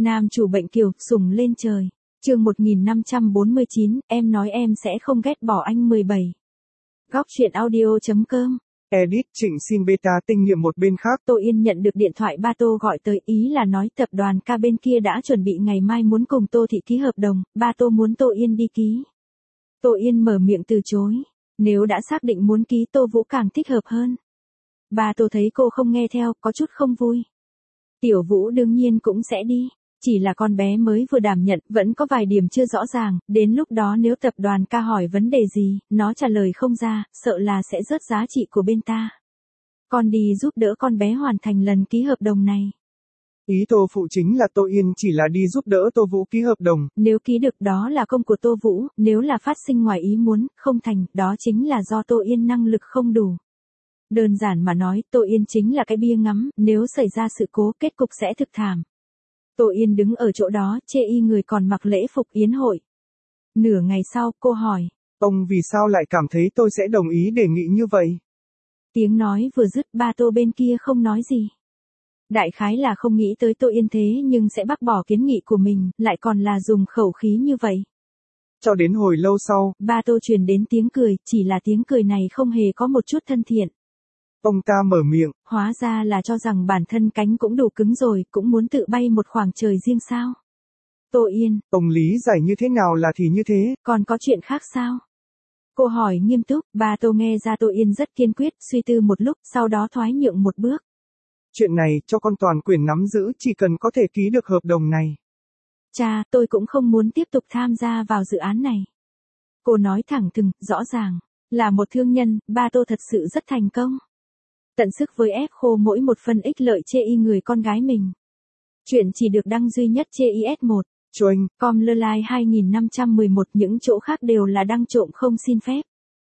Nam chủ bệnh kiều, sủng lên trời. Chương 1549, em nói em sẽ không ghét bỏ anh 17. Góc truyện audio.com. Edit Trịnh xin beta tinh nghiệm một bên khác. Tô Yên nhận được điện thoại ba Tô gọi tới, ý là nói tập đoàn K bên kia đã chuẩn bị ngày mai muốn cùng Tô Thị ký hợp đồng, ba Tô muốn Tô Yên đi ký. Tô Yên mở miệng từ chối, nếu đã xác định muốn ký Tô Vũ càng thích hợp hơn. Ba Tô thấy cô không nghe theo, có chút không vui. Tiểu Vũ đương nhiên cũng sẽ đi, chỉ là con bé mới vừa đảm nhận, vẫn có vài điểm chưa rõ ràng, đến lúc đó nếu tập đoàn K hỏi vấn đề gì, nó trả lời không ra, sợ là sẽ rớt giá trị của bên ta. Con đi giúp đỡ con bé hoàn thành lần ký hợp đồng này. Ý Tô Phụ chính là Tô Yên chỉ là đi giúp đỡ Tô Vũ ký hợp đồng. Nếu ký được đó là công của Tô Vũ, nếu là phát sinh ngoài ý muốn, không thành, đó chính là do Tô Yên năng lực không đủ. Đơn giản mà nói, Tô Yên chính là cái bia ngắm, nếu xảy ra sự cố, kết cục sẽ thực thảm. Tô Yên đứng ở chỗ đó, chê y người còn mặc lễ phục yến hội. Nửa ngày sau, cô hỏi. Ông vì sao lại cảm thấy tôi sẽ đồng ý đề nghị như vậy? Tiếng nói vừa dứt, ba Tô bên kia không nói gì. Đại khái là không nghĩ tới Tô Yên thế nhưng sẽ bác bỏ kiến nghị của mình, lại còn là dùng khẩu khí như vậy. Cho đến hồi lâu sau, ba Tô truyền đến tiếng cười, chỉ là tiếng cười này không hề có một chút thân thiện. Ông ta mở miệng. Hóa ra là cho rằng bản thân cánh cũng đủ cứng rồi, cũng muốn tự bay một khoảng trời riêng sao. Tô Yên. Ông lý giải như thế nào là thì như thế. Còn có chuyện khác sao? Cô hỏi nghiêm túc, ba Tô nghe ra Tô Yên rất kiên quyết, suy tư một lúc, sau đó thoái nhượng một bước. Chuyện này, cho con toàn quyền nắm giữ, chỉ cần có thể ký được hợp đồng này. Cha, tôi cũng không muốn tiếp tục tham gia vào dự án này. Cô nói thẳng thừng, rõ ràng. Là một thương nhân, ba Tô thật sự rất thành công. Tận sức với ép khô mỗi một phần ích lợi chê y người con gái mình. Chuyện chỉ được đăng duy nhất chê IS1. Choanh. Com lơ lai 2511, những chỗ khác đều là đăng trộm không xin phép.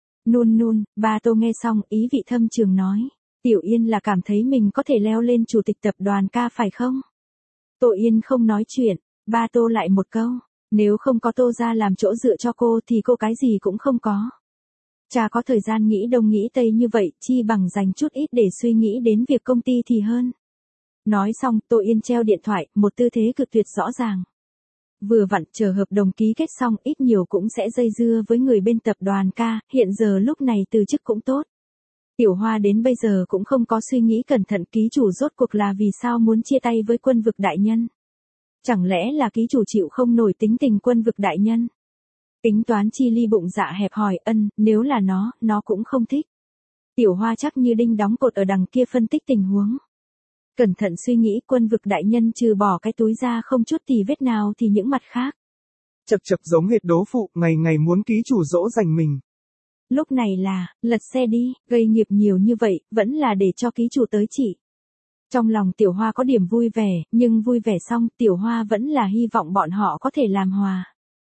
Nun, ba Tô nghe xong, ý vị thâm trường nói. Tiểu Yên là cảm thấy mình có thể leo lên chủ tịch tập đoàn K phải không? Tô Yên không nói chuyện, ba Tô lại một câu. Nếu không có Tô ra làm chỗ dựa cho cô thì cô cái gì cũng không có. Cha có thời gian nghĩ đông nghĩ tây như vậy, chi bằng dành chút ít để suy nghĩ đến việc công ty thì hơn. Nói xong, Tô Yên treo điện thoại, một tư thế cực tuyệt rõ ràng. Vừa vặn chờ hợp đồng ký kết xong, ít nhiều cũng sẽ dây dưa với người bên tập đoàn K, hiện giờ lúc này từ chức cũng tốt. Tiểu Hoa đến bây giờ cũng không có suy nghĩ cẩn thận ký chủ rốt cuộc là vì sao muốn chia tay với Quân Vực đại nhân. Chẳng lẽ là ký chủ chịu không nổi tính tình Quân Vực đại nhân? Tính toán chi ly bụng dạ hẹp hòi, nếu là nó cũng không thích. Tiểu Hoa chắc như đinh đóng cột ở đằng kia phân tích tình huống. Cẩn thận suy nghĩ, Quân Vực đại nhân trừ bỏ cái túi ra không chút tì vết nào thì những mặt khác. Chập giống hệt đố phụ, ngày ngày muốn ký chủ dỗ dành mình. Lúc này là, lật xe đi, gây nghiệp nhiều như vậy, vẫn là để cho ký chủ tới chỉ. Trong lòng Tiểu Hoa có điểm vui vẻ, nhưng vui vẻ xong, Tiểu Hoa vẫn là hy vọng bọn họ có thể làm hòa.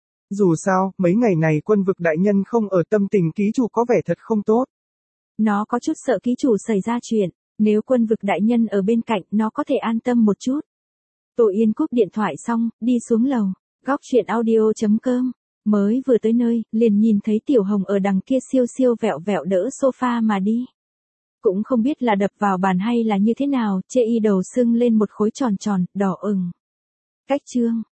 Dù sao, mấy ngày này Quân Vực đại nhân không ở, tâm tình ký chủ có vẻ thật không tốt. Nó có chút sợ ký chủ xảy ra chuyện, nếu Quân Vực đại nhân ở bên cạnh, nó có thể an tâm một chút. Tô Yên cúp điện thoại xong, đi xuống lầu. Góc truyện audio.com. Mới vừa tới nơi, liền nhìn thấy Tiểu Hồng ở đằng kia siêu siêu vẹo vẹo đỡ sofa mà đi. Cũng không biết là đập vào bàn hay là như thế nào, chê y đầu sưng lên một khối tròn tròn, đỏ ửng. Cách chương.